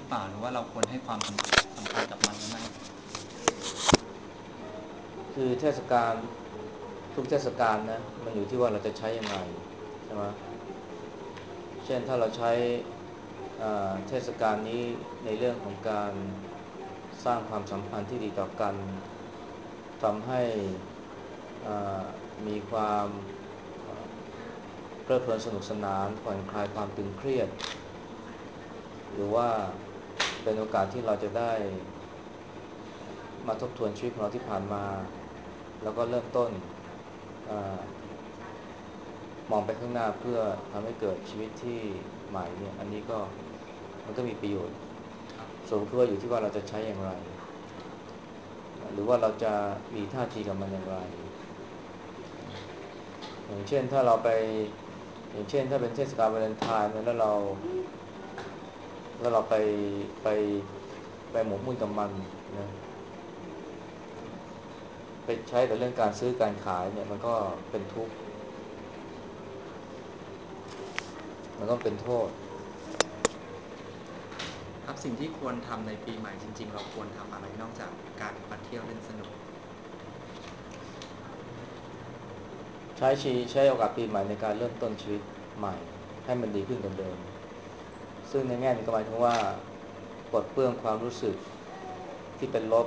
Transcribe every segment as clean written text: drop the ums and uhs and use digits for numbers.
เปล่าหรือว่าเราควรให้ความสำคัญกับมันหรือไม่คือเทศกาลทุกเทศกาลนะมันอยู่ที่ว่าเราจะใช้ยังไงใช่ไหมเช่นถ้าเราใช้เทศกาลนี้ในเรื่องของการสร้างความสัมพันธ์ที่ดีต่อกันทำให้อ่ามีความเพลิดเพลินสนุกสนานผ่อนคลายความตึงเครียดหรือว่าเป็นโอกาสที่เราจะได้มาทบทวนชีวิตของเราที่ผ่านมาแล้วก็เริ่มต้นอามองไปข้างหน้าเพื่อทำให้เกิดชีวิตที่ใหม่เนี่ยอันนี้ก็มันก็มีประโยชน์ส่วนคือว่าอยู่ที่ว่าเราจะใช้อย่างไรหรือว่าเราจะมีท่าทีกับมันอย่างไรอย่างเช่นถ้าเราไปอย่างเช่นถ้าเป็นเทศกาลวาเลนไทน์เนี่ยแล้วเราไปไปหมกมุ่นกับมันนะไปใช้แต่เรื่องการซื้อการขายเนี่ยมันก็เป็นทุกข์มันก็เป็นโทษครับสิ่งที่ควรทำในปีใหม่จริงๆเราควรทำอะไรนอกจากการมาเที่ยวเล่นสนุกใช้โอกาสปีใหม่ในการเริ่มต้นชีวิตใหม่ให้มันดีขึ้นกว่าเดิมซึ่งในแง่นี้ก็หมายถึงว่าปลดเปลื้องความรู้สึกที่เป็นลบ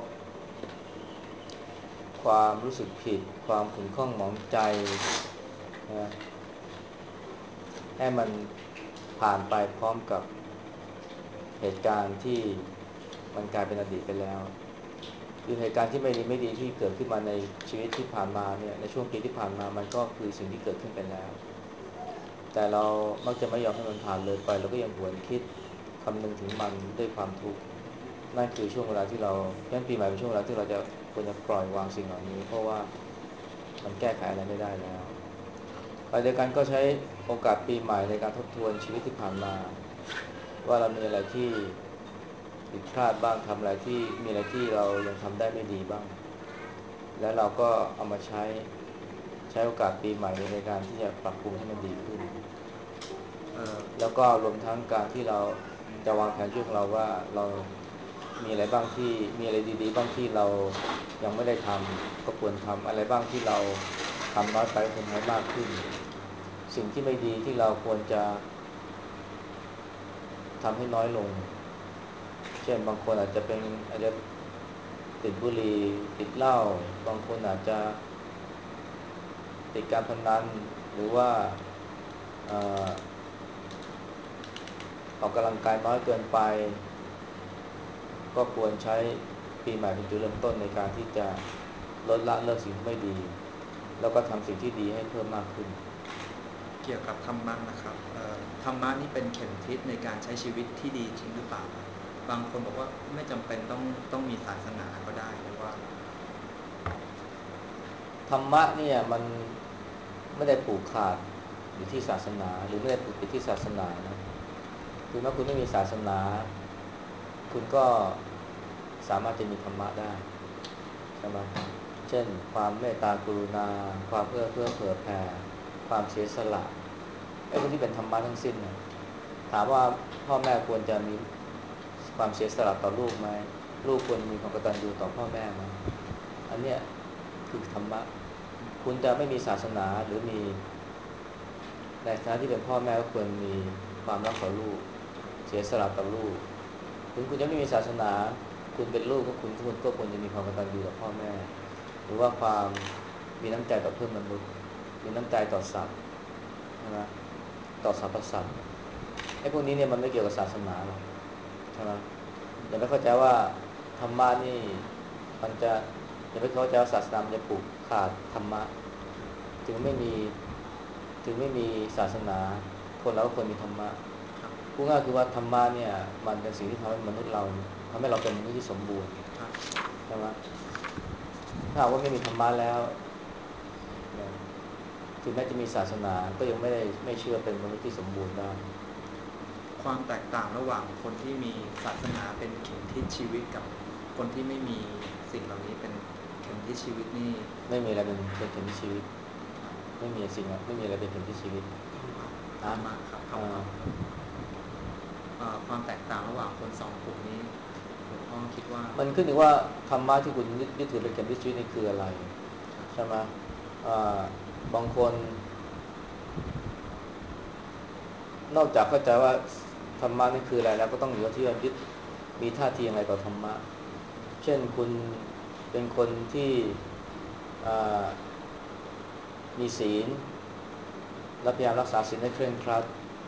ความรู้สึกผิดความขุ่นข้องหมองใจนะให้มันผ่านไปพร้อมกับเหตุการณ์ที่มันกลายเป็นอดีตไปแล้วคือเหตุการณ์ที่ไม่ดีที่เกิดขึ้นมาในชีวิตที่ผ่านมาเนี่ยในช่วงปีที่ผ่านมามันก็คือสิ่งที่เกิดขึ้นไปแล้ว แต่เรามักจะไม่ยอมให้มันผ่านเลยไปเราก็ยังหวนคิดคำนึงถึงมันด้วยความทุกข์นั่นคือช่วงเวลาที่เราย่นปีใหม่เป็นช่วงเวลาที่เราจะควรจะปล่อยวางสิ่งเหล่านี้เพราะว่ามันแก้ไขอะไรไม่ได้แล้วไปเดียวกันก็ใช้โอกาสปีใหม่ในการทบทวนชีวิตที่ผ่านมาว่าเรามีอะไรที่ผิดพลาดบ้างทำอะไรที่มีอะไรที่เรายังทำได้ไม่ดีบ้างแล้วเราก็เอามาใช้โอกาสปีใหม่ในการที่จะปรับปรุงให้มันดีขึ้นเอ่อแล้วก็รวมทั้งการที่เราจะวางแผนชีวิตของเราว่าเรามีอะไรบ้างที่มีอะไรดีๆบ้างที่เรายังไม่ได้ทำก็ควรทำอะไรบ้างที่เราทำน้อยไปก็ควรทำมากขึ้นสิ่งที่ไม่ดีที่เราควรจะทำให้น้อยลงเช่นบางคนอาจจะติดบุหรี่ติดเหล้าบางคนอาจจะติดการพนันหรือว่าเอ่อออกกำลังกายน้อยเกินไป ก็ควรใช้ปีใหม่เป็นจุดเริ่มต้นในการที่จะลดละเลิกสิ่งที่ไม่ดีแล้วก็ทำสิ่งที่ดีให้เพิ่มมากขึ้นเกี่ยวกับธรรมะนะครับธรรมะนี่เป็นเข็มทิศในการใช้ชีวิตที่ดีจริงหรือเปล่าบางคนบอกว่าไม่จำเป็นต้องมีศาสนาก็ได้หรือว่าธรรมะเนี่ยมันไม่ได้ผูกขาดอยู่ที่ศาสนาหรือไม่ได้ผูกติดที่ศาสนานะคือเมื่อคุณไม่มีศาสนาคุณก็สามารถจะมีธรรมะได้ใช่ไหมเช่นความเมตตากรุณาความเอื้อเผื่อแผ่ความเสียสละไอ้พวกที่เป็นธรรมะทั้งสิ้นนะถามว่าพ่อแม่ควรจะมีความเสียสละต่อลูกไหมลูกควรมีความกตัญญูต่อพ่อแม่ไหมอันเนี้ยคือธรรมะคุณจะไม่มีศาสนาหรือมีในฐานะที่เป็นพ่อแม่ก็ควรมีความรักต่อลูกเสียสละต่อลูกถึงคุณจะไม่มีศาสนาคุณเป็นลูกก็คุณก็ควรจะมีความกตัญญูต่อพ่อแม่หรือว่าความมีน้ำใจต่อเพื่อนมนุษย์มีน้ำใจต่อสัตว์ใช่ไหมต่อสรรพสัตว์ไอ้พวกนี้เนี่ยมันไม่เกี่ยวกับศาสนาหรอกใช่ไหมอย่าไปเข้าใจว่าธรรมะนี่มันจะอย่าไปเข้าใจว่าศาสนามันจะผูกขาดธรรมะถึงไม่มีถึงไม่มีศาสนาคนเราก็ควรมีธรรมะครับพูดง่ายคือว่าธรรมะเนี่ยมันเป็นสิ่งที่ทำให้มนุษย์เราทำให้เราเป็นมนุษย์ที่สมบูรณ์ครับใช่ไหมถ้าหากว่าไม่มีธรรมะแล้วนะถึงแม้จะมีศาสนาก็ยังไม่เชื่อเป็นมนุษย์ที่สมบูรณ์ได้ความแตกต่างระหว่างคนที่มีศาสนาเป็นเข็มทิศชีวิตกับคนที่ไม่มีสิ่งเหล่านี้เป็นเข็มทิศชีวิตนี่ไม่มีอะไรเป็นเข็มทิศชีวิตไม่มีสิ่งไม่มีอะไรเป็นเข็มทิศชีวิตนะธรรมะครับอ่าคำตอบครับความแตกต่างระหว่างคนสองกลุ่มนี้หลวงพ่อคิดว่ามันขึ้นอยู่ว่าธรรมะที่คุณยึดถือเป็นเข็มทิศชีวิตนี่คืออะไรใช่ไหมอ่าบางคนนอกจากเข้าใจว่าธรรมะนี่คืออะไรแล้วก็ต้องอยู่ที่ว่ายึดมีท่าทีอย่างไรต่อธรรมะเช่นคุณเป็นคนที่อ่ามีศีลและพยายามรักษาศีลให้เคร่งครัด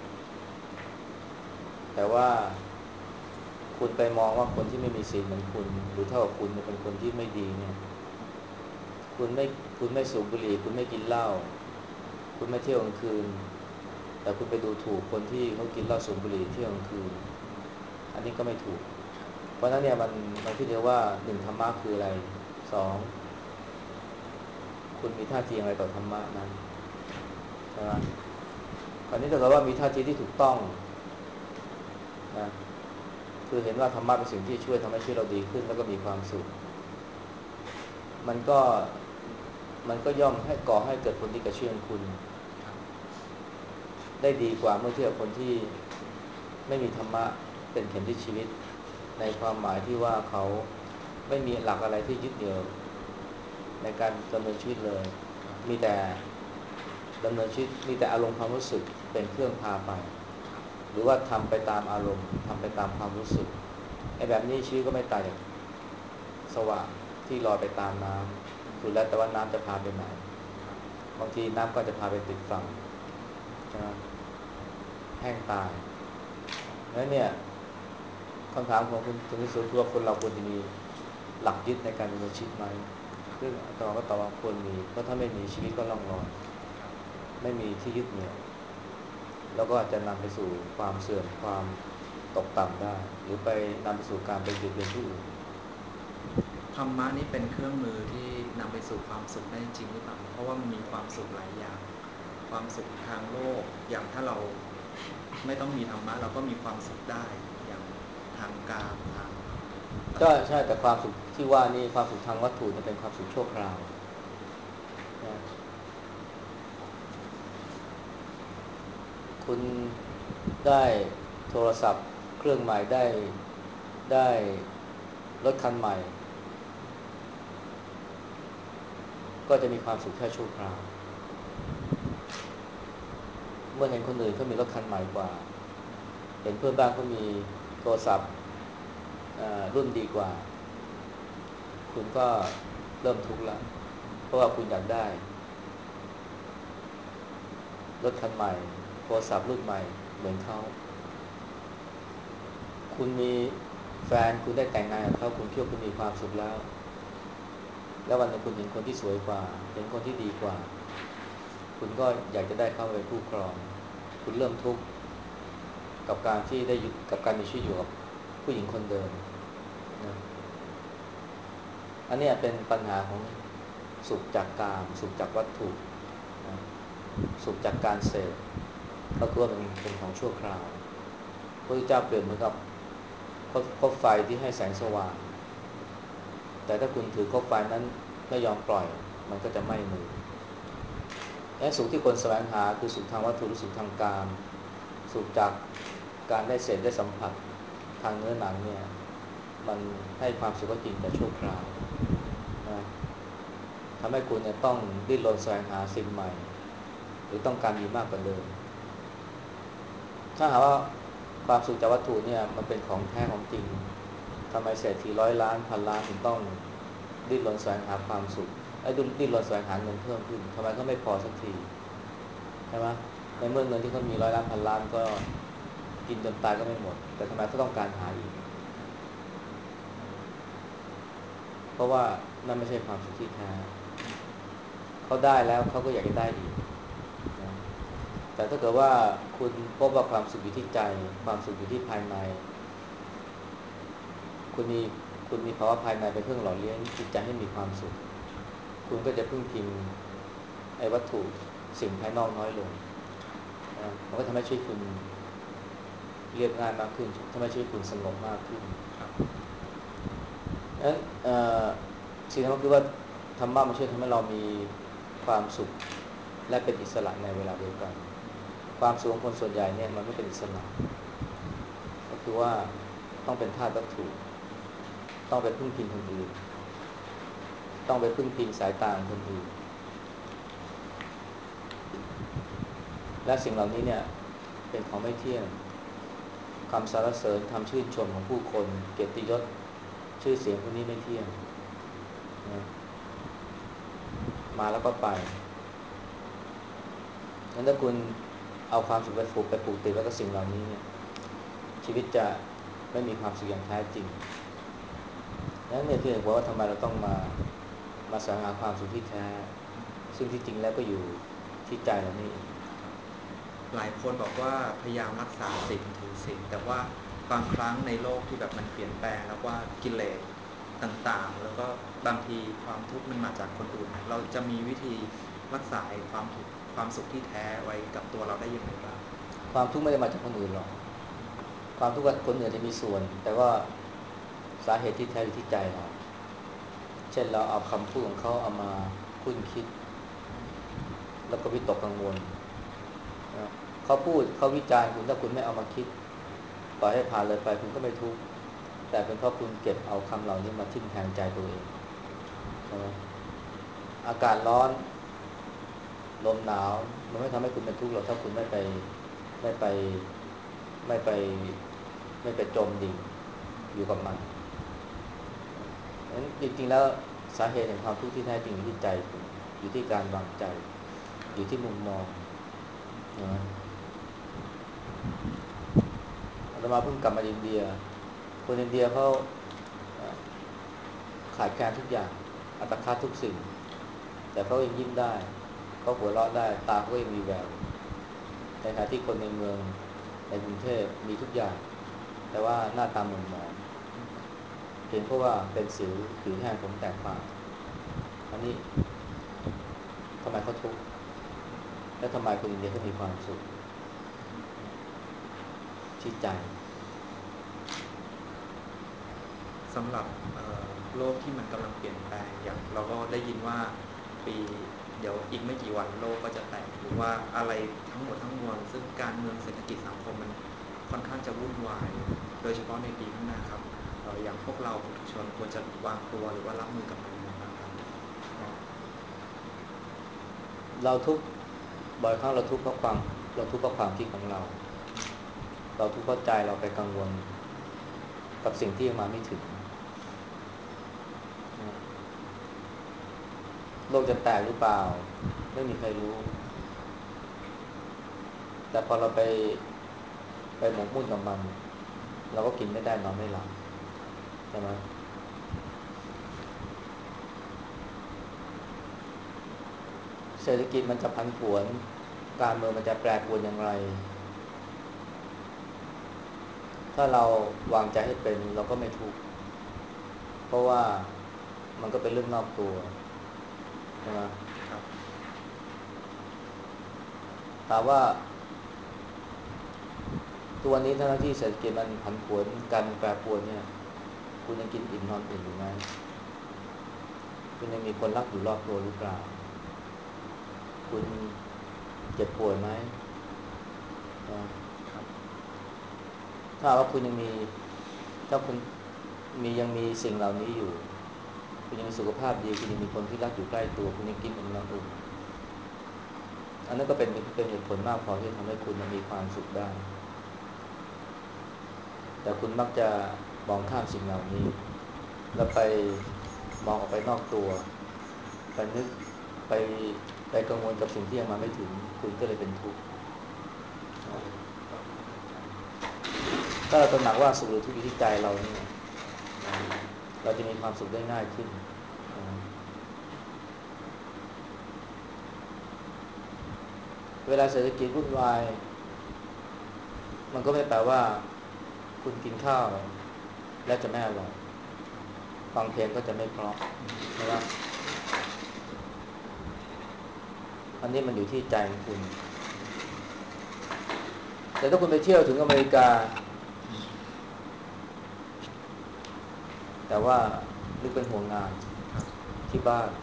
แต่ว่าคุณไปมองว่าคนที่ไม่มีศีลเหมือนคุณหรือเท่ากับคุณเนี่ยเป็นคนที่ไม่ดีเนี่ยคุณไม่คุณไม่สูบบุหรี่คุณไม่กินเหล้าคุณไม่เที่ยวกลางคืนแต่คุณไปดูถูกคนที่เขากินเหล้าสูบบุหรี่เที่ยวกลางคืนอันนี้ก็ไม่ถูกเพราะฉะนั้นเนี่ยมันขึ้นอยู่ว่าหนึ่งธรรมะคืออะไรสองคุณมีท่าทีอย่างไรต่อธรรมะนั้นใช่ไหมคราวนี้ถ้าเกิดว่ามีท่าทีที่ถูกต้องนะคือเห็นว่าธรรมะเป็นสิ่งที่ช่วยทำให้ชีวิตเราดีขึ้นแล้วก็มีความสุขมันก็มันก็ย่อมให้ก่อให้เกิดผลดีกับชีวิตของคุณได้ดีกว่าเมื่อเทียบกับคนที่ไม่มีธรรมะเป็นเข็มทิศชีวิตในความหมายที่ว่าเขาไม่มีหลักอะไรที่ยึดเหนี่ยวในการดำเนินชีวิตเลยมีแต่ดำเนินชีวิตมีแต่อารมณ์ความรู้สึกเป็นเครื่องพาไปหรือว่าทำไปตามอารมณ์ทำไปตามความรู้สึกไอ้แบบนี้ชีวิตก็ไม่ต่างจากสวะที่ลอยไปตามน้ำสุดแล้วแต่ว่าน้ำจะพาไปไหนบางทีน้ำก็จะพาไปติดฝั่งใช่ไหมแห้งตายแล้วเนี่ยคำถามของคุณถึงที่สุดคือว่าคนเราควรจะมีหลักยึดในการดำเนินชีวิตไหมซึ่งอาตมาก็ตอบว่าควรมีเพราะถ้าไม่มีชีวิตก็ล่องลอยไม่มีที่ยึดเหนี่ยวแล้วก็อาจจะนำไปสู่ความเสื่อมความตกต่ำได้หรือไปนำไปสู่การไปเบียดเบียนผู้อื่นธรรมะนี่เป็นเครื่องมือที่นำไปสู่ความสุขได้จริงหรือเปล่าเพราะว่ามันมีความสุขหลายอย่างความสุขทางโลกอย่างถ้าเราไม่ต้องมีธรรมะเราก็มีความสุขได้อย่างทางกามทางก็ใช่แต่ความสุขที่ว่านี่ความสุขทางวัตถุจะเป็นความสุขชั่วคราวนะคุณได้โทรศัพท์เครื่องใหม่ได้รถคันใหม่ก็จะมีความสุขแค่ชั่วคราวเมื่อเห็นคนอื่นเขามีรถคันใหม่กว่าเห็นเพื่อนบ้านเขามีโทรศัพท์รุ่นดีกว่าคุณก็เริ่มทุกข์ละเพราะว่าคุณอยากได้รถคันใหม่โทรศัพท์รุ่นใหม่เหมือนเขาคุณมีแฟนคุณได้แต่งงานกับเขาคุณคิดว่าคุณมีความสุขแล้ววันหนึ่งคุณเห็นคนที่สวยกว่าเห็นคนที่ดีกว่าคุณก็อยากจะได้เข้าไปเป็นคู่ครองคุณเริ่มทุกข์กับการที่ได้อยู่กับการมีชีวิตอยู่กับผู้หญิงคนเดิมนะอันนี้เป็นปัญหาของสุขจากกามสุขจากวัตถุนะสุขจากการเสพก็คือว่าเป็นของชั่วคราวพระพุทธเจ้าเปรียบเหมือนกับคบไฟที่ให้แสงสว่างแต่ถ้าคุณถือคบไฟนั้นไม่ยอมปล่อยมันก็จะไหม้มือและสุขที่คนแสวงหาคือสุขทางวัตถุหรือสุขทางกามสุขจากการได้เสพได้สัมผัสทางเนื้อหนังเนี่ยมันให้ความสุขก็จริงแต่ชั่วคราวนะทำให้คุณเนี่ยต้องดิ้นรนแสวงหาสิ่งใหม่หรือต้องการมีมากกว่าเดิมถ้าหากว่าความสุขจากวัตถุเนี่ยมันเป็นของแท้ของจริงทำไมเศรษฐีร้อยล้านพันล้านถึงต้องดิ้นรนแสวงหาความสุขดิ้นรนแสวงหาเงินเพิ่มขึ้นทำไมก็ไม่พอสักทีใช่ไหมในเมื่อเงินที่เขามีร้อยล้านพันล้านก็กินจนตายก็ไม่หมดแต่ทำไมเขาต้องการหาอีกเพราะว่านั่นไม่ใช่ความสุขที่แท้เขาได้แล้วเขาก็อยากจะได้อีกนะแต่ถ้าเกิดว่าคุณพบว่าความสุขอยู่ที่ใจความสุขอยู่ที่ภายในคุณมีคุณมีภาวะภายในเป็นเครื่องหล่อเลี้ยงจิตใจให้มีความสุขคุณก็จะพึ่งพิงไอ้วัตถุสิ่งภายนอกน้อยลงนะมันก็ทำให้ชีวิตคุณเรียบง่ายมากขึ้นทำให้ชีวิตคุณสงบมากขึ้นนั้นสิ่งที่มันคือว่าธรรมะมันช่วยทำให้เรามีความสุขและเป็นอิสระในเวลาเดียวกันความสุขของคนส่วนใหญ่เนี่ยมันไม่เป็นอิสระคือว่าต้องเป็นทาสวัตถุต้องไปพึ่งพิงคนอื่นต้องไปพึ่งพิงสายตาของคนอื่นและสิ่งเหล่านี้เนี่ยเป็นของไม่เที่ยงคำสรรเสริญคำชื่นชมของผู้คนเกียรติยศชื่อเสียงพวกนี้ไม่เที่ยงนะมาแล้วก็ไปงั้นถ้าคุณเอาความสุขไปผูกติดไว้กับสิ่งเหล่านี้เนี่ยชีวิตจะไม่มีความสุขอย่างแท้จริงนั่นเนี่ยคือเหตุผลว่าทำไมเราต้องมาแสวงหาความสุขที่แท้ซึ่งที่จริงแล้วก็อยู่ที่ใจเรานี่เองหลายคนบอกว่าพยายามรักษาศีลถือศีลแต่ว่าบางครั้งในโลกที่แบบมันเปลี่ยนแปลงแล้วว่ากิเลสต่างๆแล้วก็บางทีความทุกข์มันมาจากคนอื่นเราจะมีวิธีรักษาความสุขที่แท้ไว้กับตัวเราได้ยังไงบ้างความทุกข์ไม่ได้มาจากคนอื่นหรอกความทุกข์กับคนอื่นจะมีส่วนแต่ว่าสาเหตุที่แท้อยู่ที่ใจเราเช่นเราเอาคำพูดของเขาเอามาคุ้นคิดแล้วก็วิตกกังวลนะเขาพูดเขาวิจารณ์คุณถ้าคุณไม่เอามาคิดปล่อยให้ผ่านเลยไปคุณก็ไม่ทุกข์แต่เป็นเพราะคุณเก็บเอาคำเหล่านี้มาทิ่มแทงใจตัวเองใช่ไหมอากาศร้อนลมหนาวมันไม่ทำให้คุณเป็นทุกข์หรอกถ้าคุณไม่ไปไม่ไปไม่ไปจมดิ่งอยู่กับมันงั้นจริงๆแล้วสาเหตุแห่งความทุกข์ที่แท้จริงอยู่ที่ใจคุณอยู่ที่การวางใจอยู่ที่มุมมองนะอาตมาเพิ่งกลับมาอินเดียคนอินเดียเขาเอ่อขาดแคลนทุกอย่างอัตคัดทุกสิ่งแต่เขายังยิ้มได้เขาหัวเราะได้ตาเขายังมีแววในขณะที่คนในเมืองในกรุงเทพมีทุกอย่างแต่ว่าหน้าตาหม่นหมองเพียงเพราะว่าเป็นสิวผิวแห้งผมแตกปากอันนี้ทำไมเขาทุกข์และทำไมคนอินเดียเขามีความสุขที่ใจสำหรับโลกที่มันกำลังเปลี่ยนแปลงอย่างเราก็ได้ยินว่าปีเดี๋ยวอีกไม่กี่วันโลกก็จะแตกหรือว่าอะไรทั้งหมดทั้งมวลซึ่งการเมืองเศรษฐกิจสังคมมันค่อนข้างจะวุ่นวายโดยเฉพาะในปีข้างหน้าครับอย่างพวกเราปุถุชนควรจะวางตัวหรือว่ารับมือกับมันยังไงบ้างครับเราทุกข์บ่อยครั้งเราทุกข์เพราะความคิดของเราเราทุกข์เพราะใจเราไปกังวลกับสิ่งที่ยังมาไม่ถึงโลกจะแตกหรือเปล่าไม่มีใครรู้แต่พอเราไปหมกมุ่นกับมันเราก็กินไม่ได้นอนไม่หลับใช่ไหมเศรษฐกิจมันจะผันผวนการเมืองมันจะแปรปรวนอย่างไรถ้าเราวางใจให้เป็นเราก็ไม่ทุกข์เพราะว่ามันก็เป็นเรื่องนอกตัวใช่ไหมครับถามว่าตัวนี้ทั้งที่เศรษฐกิจมันผันผวนการแปรปรวนเนี่ยคุณยังกินอิ่มนอนอุ่นอยู่ไหมคุณยังมีคนรักอยู่รอบตัวหรือเปล่าคุณเจ็บป่วยไหมนะครับถ้าว่าคุณยังมีถ้าคุณยังมีสิ่งเหล่านี้อยู่คุณยังมีสุขภาพดีคุณยังมีคนที่รักอยู่ใกล้ตัวคุณยังกินอิ่มนอนอุ่นอันนั้นก็เป็นเหตุผลมากพอที่จะทำให้คุณมีความสุขได้แต่คุณมักจะมองข้ามสิ่งเหล่านี้แล้วไปมองออกไปนอกตัวไปนึกไปกังวลกับสิ่งที่ยังมาไม่ถึงคุณก็เลยเป็นทุกข์ก็เลยก็เข้าใจถ้าเราตระหนักว่าสุขหรือทุกข์อยู่ที่ใจเราเนี่ยเราจะมีความสุขได้ง่ายขึ้นเวลาเศรษฐกิจวุ่นวายมันก็ไม่แปลว่าคุณกินข้าวแล้วจะไม่อร่อยฟังเพลงก็จะไม่เพราะใช่ไหมอันนี้มันอยู่ที่ใจของคุณแต่ถ้าคุณไปเที่ยวถึงอเมริกาแต่ว่านึกเป็นห่วงงานครับที่บ้าน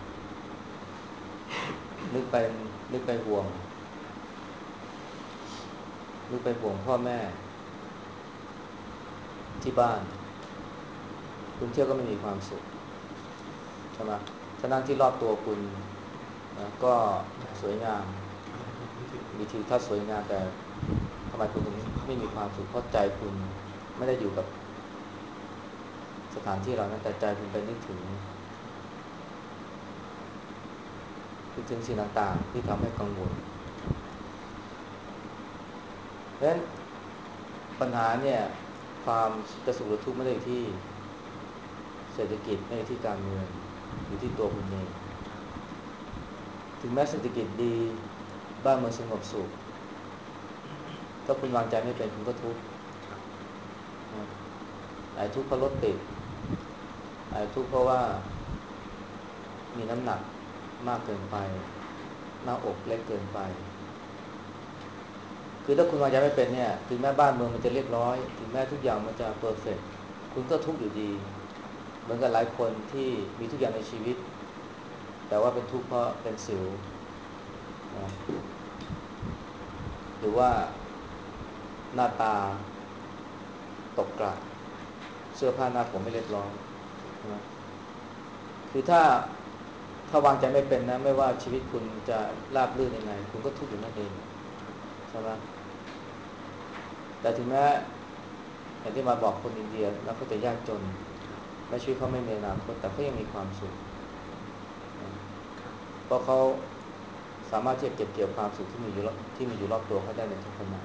นึกไปนึกไปห่วงนึกไปห่วงพ่อแม่ที่บ้านคุณเที่ยวก็ไม่มีความสุขใช่ไหมฉะนั้นที่รอบตัวคุณนะก็สวยงามมีทิวทัศน์สวยงามแต่ทำไมคุณถึงไม่มีความสุขเพราะใจคุณไม่ได้อยู่กับสถานที่เรานั้นแต่ใจคุณไปนึกถึงสิ่งต่างๆที่ทำให้กังวลเพราะฉะนั้นปัญหาเนี่ยความจะสุขหรือทุกข์ไม่ได้อยู่ที่เศรษฐกิจไม่ได้ที่การเมืองอยู่ที่ตัวคุณเองถึงแม้เศรษฐกิจดีบ้านเมืองสงบสุขถ้าคุณวางใจไม่เป็นคุณก็ทุกข์นะอาจทุกข์เพราะรถติดอาจทุกข์เพราะว่ามีน้ำหนักมากเกินไปหน้าอกเล็กเกินไปคือถ้าคุณวางใจไม่เป็นเนี่ยถึงแม้บ้านเมืองมันจะเรียบร้อยถึงแม้ทุกอย่างมันจะเพอร์เฟกต์คุณก็ทุกข์อยู่ดีเหมือนกับหลายคนที่มีทุกอย่างในชีวิตแต่ว่าเป็นทุกข์เพราะเป็นสิวนะหรือว่าหน้าตาตกกระเสื้อผ้าหน้าผมไม่เรียบร้อยนะคือถ้าวางใจไม่เป็นนะไม่ว่าชีวิตคุณจะราบรื่นยังไงคุณก็ทุกข์อยู่นั่นเองใช่ไหมแต่ถึงแม้อย่างที่มาบอกคนอินเดียแล้วเขาจะยากจนและชีวิตเขาไม่มีอนาคตแต่เขายังมีความสุขนะเพราะเขาสามารถที่จะเก็บเกี่ยวความสุขที่มีอยู่รอบตัวเขาได้ในทุกขณะ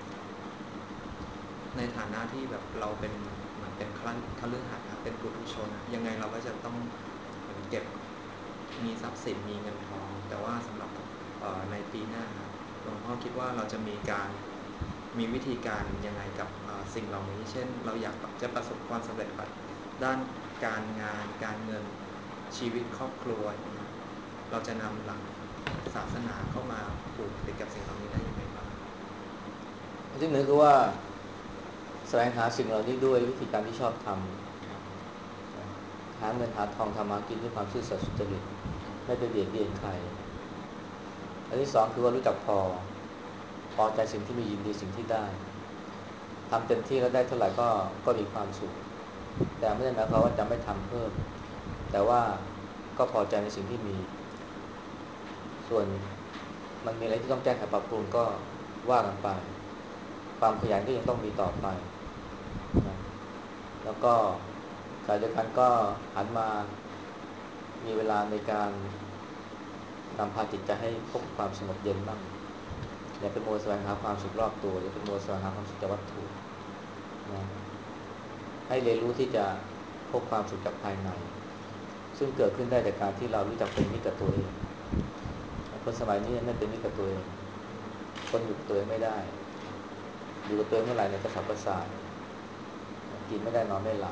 ในฐานะที่แบบเราเป็นเหมือนเป็นคฤหัสถ์นะเป็นปุถุชนยังไงเราก็จะต้องเหมือนเก็บมีทรัพย์สินมีเงินทองแต่ว่าสำหรับในปีหน้าหลวงพ่อคิดว่าเราจะมีวิธีการยังไงกับสิ่งเหล่านี้เช่นเราอยากจะประสบความสำเร็จแบบด้านการงานการเงินชีวิตครอบครัวอย่างเงี้ยเราจะนำหลักศาสนาเข้ามาผูกติดกับสิ่งเหล่านี้ได้ยังไงบ้างที่หนึ่งคือว่าแสวงหาสิ่งเหล่านี้ด้วยวิธีการที่ชอบทำหาเงินหาทองทำมากินด้วยความซื่อสัตย์สุจริตไม่ไปเบียดเบียนใครอันที่สองคือว่ารู้จักพอใจสิ่งที่มียินดีสิ่งที่ได้ทำเต็มที่แล้วได้เท่าไหร่ก็มีความสุขแต่ไม่ได้หมายความว่าจะไม่ทำเพิ่มแต่ว่าก็พอใจในสิ่งที่มีส่วนมันมีอะไรที่ต้องแก้ไขปรับปรุงก็ว่ากันไปความขยันก็ยังต้องมีต่อไปนะแล้วก็ขณะเดียวกันก็หันมามีเวลาในการนำพาจิตใจให้พบความสงบเย็นบ้างอย่าไปมัวแสวงหาความสุขรอบตัวอย่าไปมัวแสวงหาความสุขจากวัตถุนะให้เรียนรู้ที่จะพบความสุขจากภายในซึ่งเกิดขึ้นได้จากการที่เรารู้จักเป็นมิตรกับตัวเองคนสมัยนี้ไม่เป็นมิตรกับตัวเองคนอยู่กับตัวเองไม่ได้อยู่กับตัวเองเมื่อไหร่เนี่ยกระสับกระส่ายกินไม่ได้นอนไม่หลับ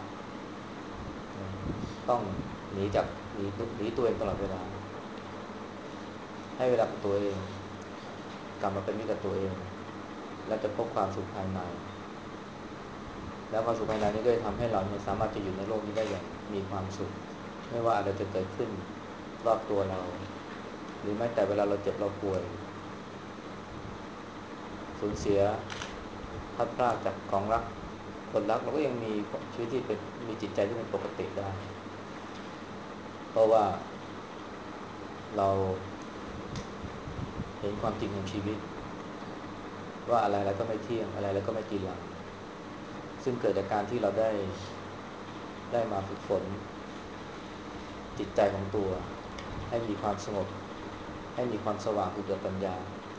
ต้องหนีจากหนีตัวเองตลอดเวลาให้เวลากับตัวเองกลับมาเป็นมิตรกับตัวเองแล้วจะพบความสุขภายในแล้วความสุขภายในนี้ก็จะทำให้เราเนี่ยสามารถจะอยู่ในโลกนี้ได้อย่างมีความสุขไม่ว่าอะไรจะเกิดขึ้นรอบตัวเราหรือแม้แต่เวลาเราเจ็บเราป่วยสูญเสียพลัดพรากจากของรักคนรักเราก็ยังมีชีวิตที่เป็นมีจิตใจที่เป็นปกติได้เพราะว่าเราเห็นความจริงของชีวิตว่าอะไรๆก็ไม่เที่ยงอะไรๆก็ไม่จีรังซึ่งเกิดจากการที่เราได้มาฝึกฝนจิตใจของตัวให้มีความสงบให้มีความสว่างคือเกิดปัญญา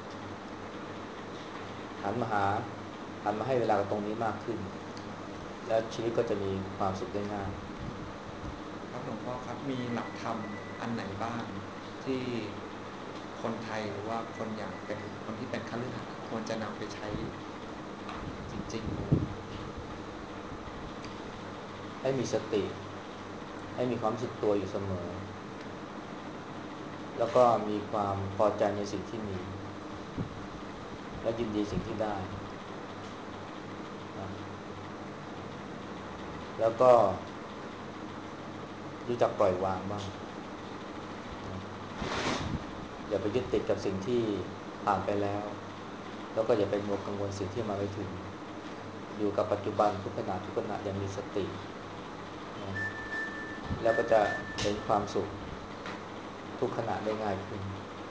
หันมาหาหันมาให้เวลากับตรงนี้มากขึ้นแล้วชีวิตก็จะมีความสุขได้ง่ายครับหลวงพ่อครับมีหลักธรรมอันไหนบ้างที่คนไทยหรือว่าคนอย่างเป็นคนที่เป็นคฤหัสถ์ควรจะนำไปใช้จริงๆเลยให้มีสติให้มีความรู้สึกตัวอยู่เสมอแล้วก็มีความพอใจในสิ่งที่มีและยินดีสิ่งที่ได้นะแล้วก็รู้จักปล่อยวางบ้างนะอย่าไปยึดติดกับสิ่งที่ผ่านไปแล้วแล้วก็อย่าไปมัวกังวลสิ่งที่มาไม่ถึงอยู่กับปัจจุบันทุกขณะทุกขณะอย่างมีสตินะแล้วก็จะเห็นความสุขทุกขณะได้ง่ายขึ้น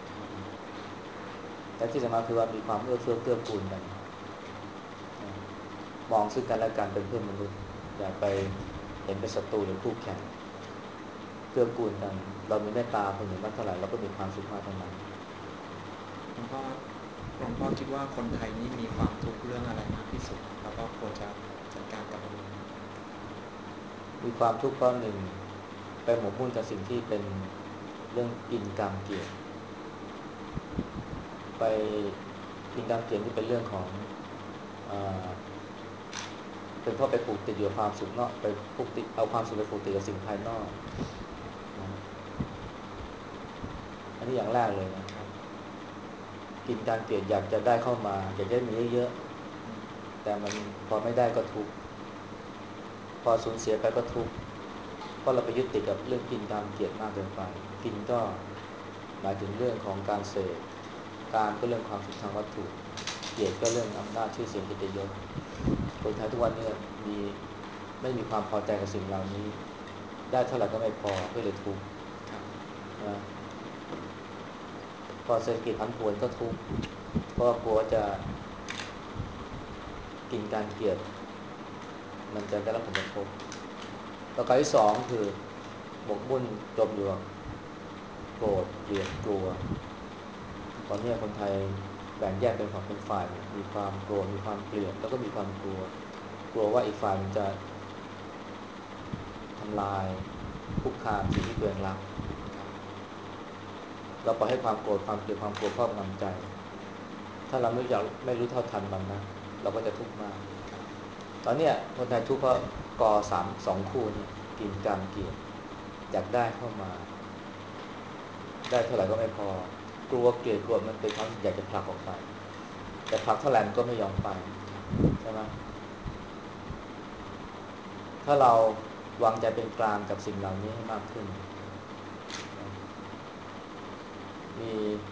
และที่สำคัญคือว่ามีความเอื้อเฟื้อเกื้อกูลกันนะมองซึ่งกันและกันเป็นเพื่อนมนุษย์อย่าไปเห็นเป็นศัตรูหรือคู่แข่งเกื้อกูลกันเรามีเมตตาคนอื่นมากเท่าไหร่เราก็มีความสุขมากเท่านั้นหลวงพ่อหลวงพ่อคิดว่าคนไทยนี่มีความทุกข์เรื่องอะไรมากที่สุดแล้วก็ควรจะจัดการกับมันยังไงมีความทุกข์เพราะหนึ่งไปหมกมุ่นกับสิ่งที่เป็นเรื่องกินกามเกียรติไปกินกามเกียรติที่เป็นเรื่องของเอ่อเป็นเพราะไปผูกติดอยู่กับความสุขเนาะไปผูกติดเอาความสุขไปผูกติดกับสิ่งภายนอกนะอันนี้อย่างแรกเลยนะกินการเกลียดอยากจะได้เข้ามาอยากได้มีเยอะๆแต่มันพอไม่ได้ก็ทุกข์พอสูญเสียไปก็ทุกข์เพราะเราไปยึดติดกับเรื่องกินการเกลียดมากเกินไปกินก็หมายถึงเรื่องของการเสพการก็เรื่องความสุขทางวัตถุเกลียดก็เรื่องอำนาจชื่อเสียงเกียรติยศคนไทยทุกวันนี้มีไม่มีความพอใจกับสิ่งเหล่านี้ได้เท่าไหร่ก็ไม่พอก็เลยทุกข์นะพอเศรษฐกิจผันผวนก็ทุกข์เพราะกลัวจะกินการเกลียดมันจะได้รับผลกระทบประการที่สองคือหมกมุ่นจมอยู่กับโกรธเกลียดกลัวตอนนี้คนไทยแบ่งแยกเป็นฝักเป็นฝ่ายมีความโกรธมีความเกลียดแล้วก็มีความกลัวกลัวว่าอีกฝ่ายมันจะทำลายคุกคามสิ่งที่ตัวเองรักเราปล่อยให้ความโกรธความเกลียดความกลัวครอบงำใจถ้าเราไม่รู้เท่าทันมันนะเราก็จะทุกข์มากตอนเนี้ยคนไทยทุกข์เพราะกอสามสองคู่นี่กินกามเกลียดอยากได้เข้ามาได้เท่าไหร่ก็ไม่พอกลัวเกลียดกลัวมันเป็นความอยากจะผลักออกไปแต่ผลักเท่าไหร่มันก็ไม่ยอมไปใช่ไหมถ้าเราวางใจเป็นกลางกับสิ่งเหล่านี้ให้มากขึ้นมี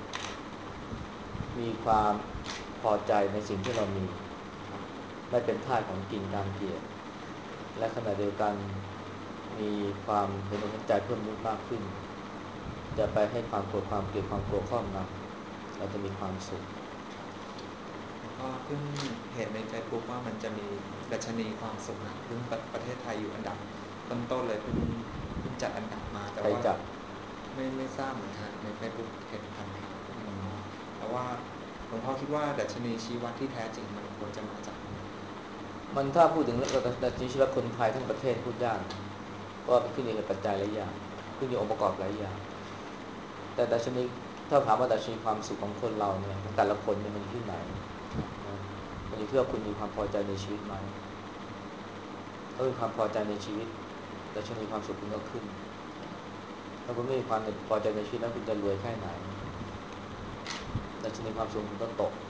มีความพอใจในสิ่งที่เรามีไม่เป็นทาสของกินการเกลียดและขณะเดียวกันมีความเห็นอกเห็นใจเพื่อนมนุษย์มากขึ้นจะไปให้ความโกรธความเกลียดความกลัวครอบงำเราจะมีความสุขแล้วก็เพิ่งเห็นใน Facebook ว่ามันจะมีดัชนีความสุขนะเพิ่งประเทศไทยอยู่อันดับต้นๆเลยเพิ่งจัดอันดับมาแต่ว่าใครจับไม่ทราบเหมือนกันใน Facebook เห็นผ่านๆแต่ว่าหลวงพ่อคิดว่าดัชนีชี้วัดที่แท้จริงมันควรจะมาจากไหนมันถ้าพูดถึงดัชนีชีวิตคนไทยทั้งประเทศพูดยากนะเพราะว่ามันขึ้นอยู่กับปัจจัยหลายอย่างขึ้นอยู่องค์ประกอบหลายอย่างแต่ดัชนีถ้าถามว่าดัชนีความสุขของคนเราเนี่ยของแต่ละคนเนี่ยมันอยู่ที่ไหนนะมันอยู่ที่ว่าคุณมีความพอใจในชีวิตไหมถ้ามีความพอใจในชีวิตดัชนีความสุขคุณก็ขึ้นถ้าคุณไม่มีความพอใจในชีวิตแล้วคุณจะรวยแค่ไหนดัชนีความสุขคุณก็ตก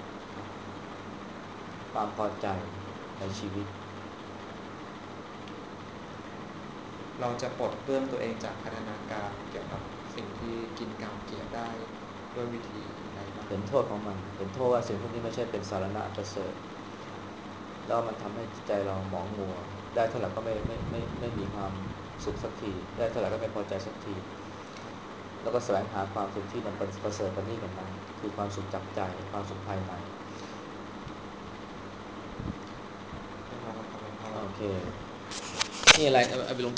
ความพอใจในชีวิตเราจะปลดเปลื้องตัวเองจากพัฒนาการเกี่ยวกับสิ่งที่กินกามเกลียดได้ด้วยวิธีใดบ้างเห็นโทษของมันเห็นโทษว่าสิ่งพวกนี้ไม่ใช่เป็นสารณะประเสริฐแล้วมันทำให้จิตใจเราหมองมัวได้เท่าไหร่ก็ไม่มีความสุขสักทีได้เท่าไหร่ก็ไม่พอใจสักทีแล้วก็แสวงหาความสุขที่มันประเสริฐประณีตกว่านั้นคือความสุขจากใจความสุขภายในเรียบร้อยแล้วครับหลวงพ่อโอเคนี่อะไรเอาไปลง